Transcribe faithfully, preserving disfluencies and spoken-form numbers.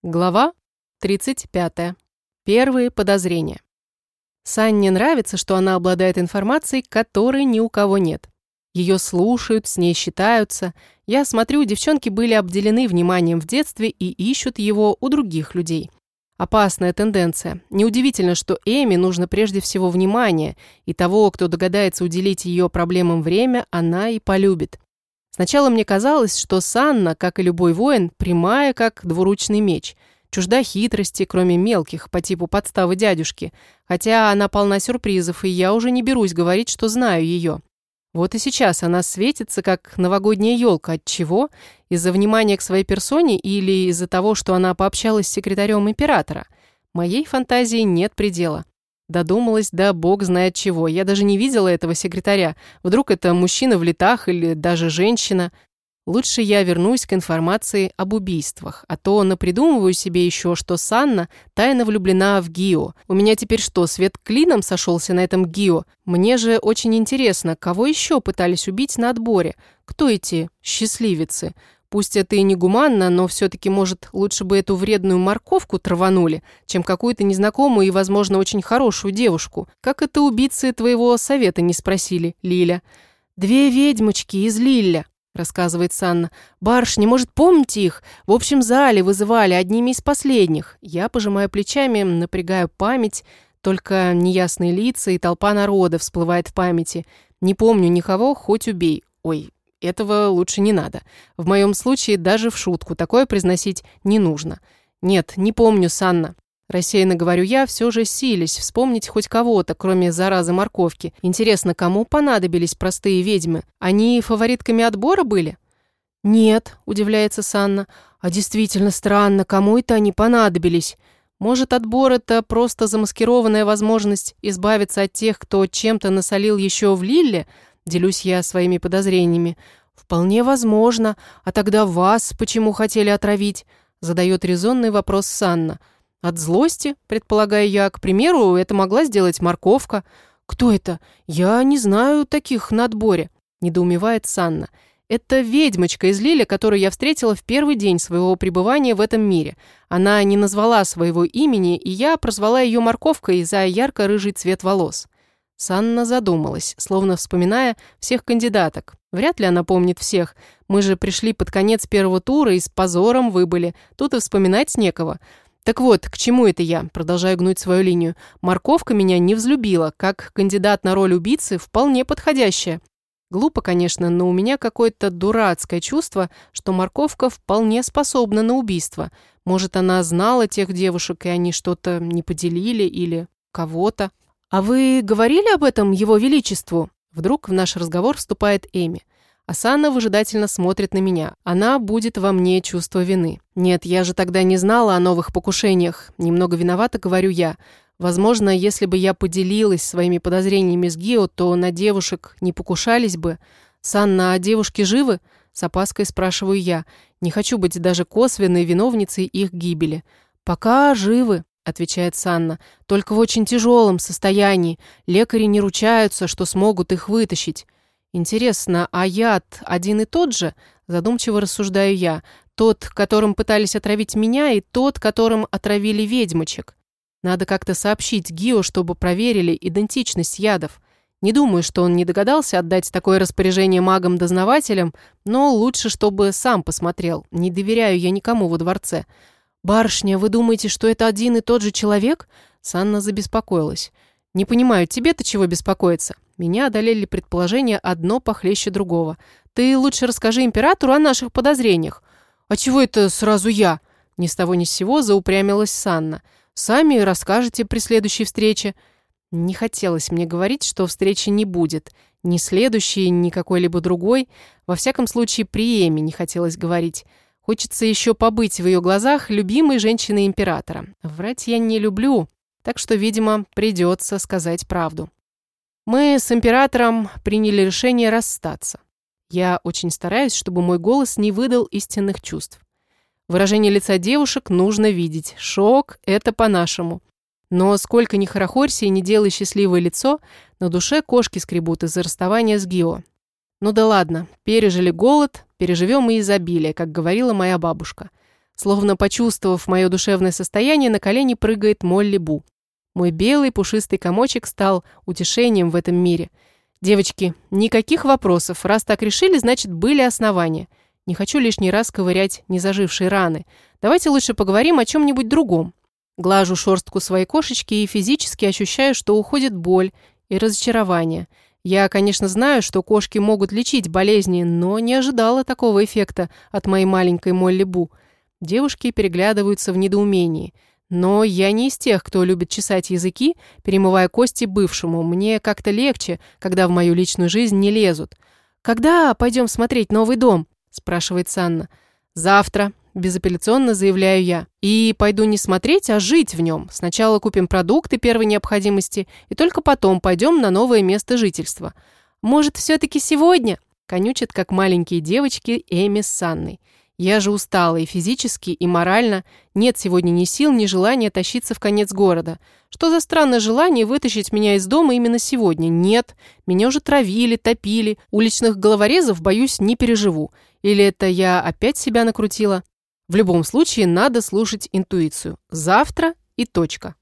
Глава тридцать пятая. Первые подозрения. Санне нравится, что она обладает информацией, которой ни у кого нет. Ее слушают, с ней считаются. Я смотрю, девчонки были обделены вниманием в детстве и ищут его у других людей. Опасная тенденция. Неудивительно, что Эми нужно прежде всего внимание, и того, кто догадается уделить ее проблемам время, она и полюбит. Сначала мне казалось, что Санна, как и любой воин, прямая, как двуручный меч, чужда хитрости, кроме мелких, по типу подставы дядюшки, хотя она полна сюрпризов, и я уже не берусь говорить, что знаю ее. Вот и сейчас она светится, как новогодняя елка. От чего? Из-за внимания к своей персоне или из-за того, что она пообщалась с секретарем императора? Моей фантазии нет предела. Додумалась, да бог знает чего. Я даже не видела этого секретаря. Вдруг это мужчина в летах или даже женщина. Лучше я вернусь к информации об убийствах, а то напридумываю себе еще, что Санна тайно влюблена в Гио. У меня теперь что, свет клином сошелся на этом Гио? Мне же очень интересно, кого еще пытались убить на отборе? Кто эти счастливицы? Пусть это и не гуманно, но все-таки, может, лучше бы эту вредную морковку траванули, чем какую-то незнакомую и, возможно, очень хорошую девушку. Как это убийцы твоего совета не спросили, Лиля? «Две ведьмочки из Лилля», — рассказывает Санна. «Барышни, может, помните их? В общем зале вызывали одними из последних». Я пожимаю плечами, напрягаю память, только неясные лица и толпа народа всплывает в памяти. Не помню никого, хоть убей. Ой, этого лучше не надо. В моем случае даже в шутку такое произносить не нужно. Нет, не помню, Санна. Рассеянно говорю я, все же силясь вспомнить хоть кого-то, кроме заразы морковки. Интересно, кому понадобились простые ведьмы? Они фаворитками отбора были? Нет, удивляется Санна. А действительно странно, кому это они понадобились? Может, отбор – это просто замаскированная возможность избавиться от тех, кто чем-то насолил еще в Лилле? Делюсь я своими подозрениями. «Вполне возможно. А тогда вас почему хотели отравить?» Задает резонный вопрос Санна. «От злости, предполагаю я. К примеру, это могла сделать морковка». «Кто это? Я не знаю таких на отборе», – недоумевает Санна. «Это ведьмочка из Лиля, которую я встретила в первый день своего пребывания в этом мире. Она не назвала своего имени, и я прозвала ее морковкой за ярко-рыжий цвет волос». Санна задумалась, словно вспоминая всех кандидаток. Вряд ли она помнит всех. Мы же пришли под конец первого тура и с позором выбыли. Тут и вспоминать некого. Так вот, к чему это я? Продолжаю гнуть свою линию. Морковка меня не взлюбила. Как кандидат на роль убийцы вполне подходящая. Глупо, конечно, но у меня какое-то дурацкое чувство, что морковка вполне способна на убийство. Может, она знала тех девушек, и они что-то не поделили или кого-то. «А вы говорили об этом его величеству?» Вдруг в наш разговор вступает Эми. Асана выжидательно смотрит на меня. Она будет во мне чувство вины. «Нет, я же тогда не знала о новых покушениях. Немного виновата, говорю я. Возможно, если бы я поделилась своими подозрениями с Гио, то на девушек не покушались бы. Санна, а девушки живы?» С опаской спрашиваю я. Не хочу быть даже косвенной виновницей их гибели. «Пока живы», — отвечает Санна, — «только в очень тяжелом состоянии. Лекари не ручаются, что смогут их вытащить». «Интересно, а яд один и тот же?» — задумчиво рассуждаю я. «Тот, которым пытались отравить меня, и тот, которым отравили ведьмочек. Надо как-то сообщить Гио, чтобы проверили идентичность ядов. Не думаю, что он не догадался отдать такое распоряжение магам-дознавателям, но лучше, чтобы сам посмотрел. Не доверяю я никому во дворце». «Барышня, вы думаете, что это один и тот же человек?» Санна забеспокоилась. «Не понимаю, тебе-то чего беспокоиться?» Меня одолели предположения одно похлеще другого. «Ты лучше расскажи императору о наших подозрениях». «А чего это сразу я?» Ни с того ни с сего заупрямилась Санна. «Сами расскажете при следующей встрече». Не хотелось мне говорить, что встречи не будет. Ни следующей, ни какой-либо другой. Во всяком случае, при Эми не хотелось говорить. Хочется еще побыть в ее глазах любимой женщиной императора. Врать я не люблю, так что, видимо, придется сказать правду. Мы с императором приняли решение расстаться. Я очень стараюсь, чтобы мой голос не выдал истинных чувств. Выражение лица девушек нужно видеть. Шок – это по-нашему. Но сколько ни хорохорься и не делай счастливое лицо, на душе кошки скребут из-за расставания с Гио. Ну да ладно, пережили голод, переживем и изобилие, как говорила моя бабушка. Словно почувствовав мое душевное состояние, на колени прыгает Молли Бу. Мой белый пушистый комочек стал утешением в этом мире. Девочки, никаких вопросов. Раз так решили, значит, были основания. Не хочу лишний раз ковырять незажившие раны. Давайте лучше поговорим о чем-нибудь другом. Глажу шерстку своей кошечки и физически ощущаю, что уходит боль и разочарование. Я, конечно, знаю, что кошки могут лечить болезни, но не ожидала такого эффекта от моей маленькой Молли Бу. Девушки переглядываются в недоумении. Но я не из тех, кто любит чесать языки, перемывая кости бывшему. Мне как-то легче, когда в мою личную жизнь не лезут. «Когда пойдем смотреть новый дом?» – спрашивает Санна. «Завтра», – безапелляционно заявляю я. «И пойду не смотреть, а жить в нем. Сначала купим продукты первой необходимости, и только потом пойдем на новое место жительства». «Может, все-таки сегодня?» – конючат, как маленькие девочки, Эми с Санной. Я же устала и физически, и морально. Нет сегодня ни сил, ни желания тащиться в конец города. Что за странное желание вытащить меня из дома именно сегодня? Нет, меня уже травили, топили. Уличных головорезов, боюсь, не переживу. Или это я опять себя накрутила? В любом случае, надо слушать интуицию. Завтра и точка.